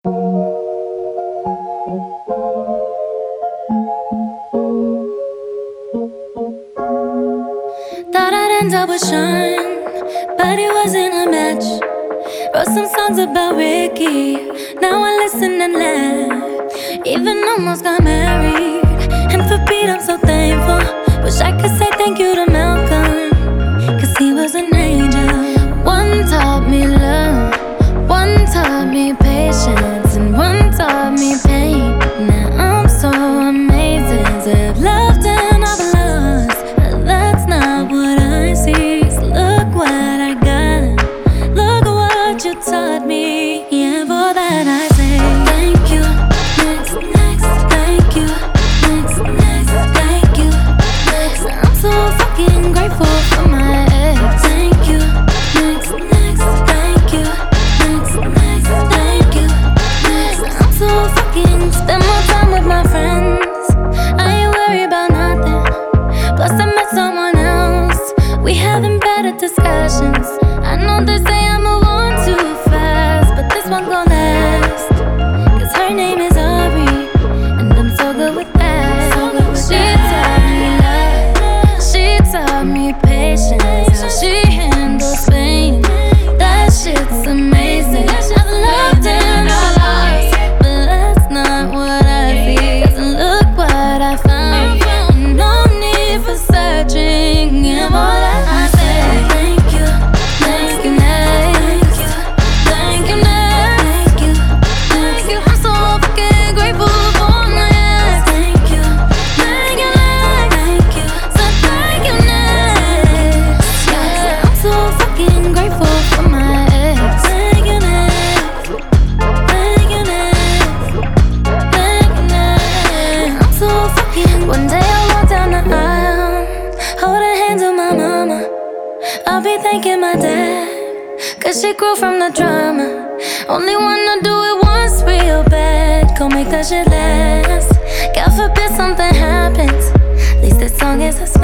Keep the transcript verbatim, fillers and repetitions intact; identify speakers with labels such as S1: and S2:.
S1: Thought I'd end up with Sean, but it wasn't a match. Wrote some songs about Ricky, now I listen and laugh. Even almost got married, and for Pete I'm so thankful. Wish I could say thank you to Malcolm, cause he was an angel. One taught me love, one taught me patience, and one taught me pain. Now I'm so amazing to have loved and I've lost, but that's not what I see. So look what I got, look what you taught me. Yeah, for that I say thank you. Next, next, thank you. Next, next, thank you. Next, I'm so fucking grateful for my ex. Thank you. Next, next, thank you. Next, next, thank you. Next, I'm so fucking spend more time with my friends. I ain't worried about nothing. Plus I met someone else. We having better discussions. I know they say I move on too fast, but this one gon' last. Cause her name is Aubrey, and I'm so good with that. She taught me love, she taught me patience, how she handles pain. That shit's amazing. I've loved and I lost, but that's not what I see. Cause look what I found, and no need for searching. Yeah, more that I say thank you, thank you, next, thank you, next, thank you, thank you. I'm so fucking grateful for my ex. Thank you, thank you, next, thank you, so thank you, next. Yeah, I'm so fucking grateful for my ex. Thank you, next, thank you, next, thank you, next. I'm so fucking. One day I walk down the aisle, holding hands with my mama. I'll be thanking my dad, cause she grew from the drama. Only wanna do it once real bad, gon' make that shit last. God forbid something happens, at least this song is a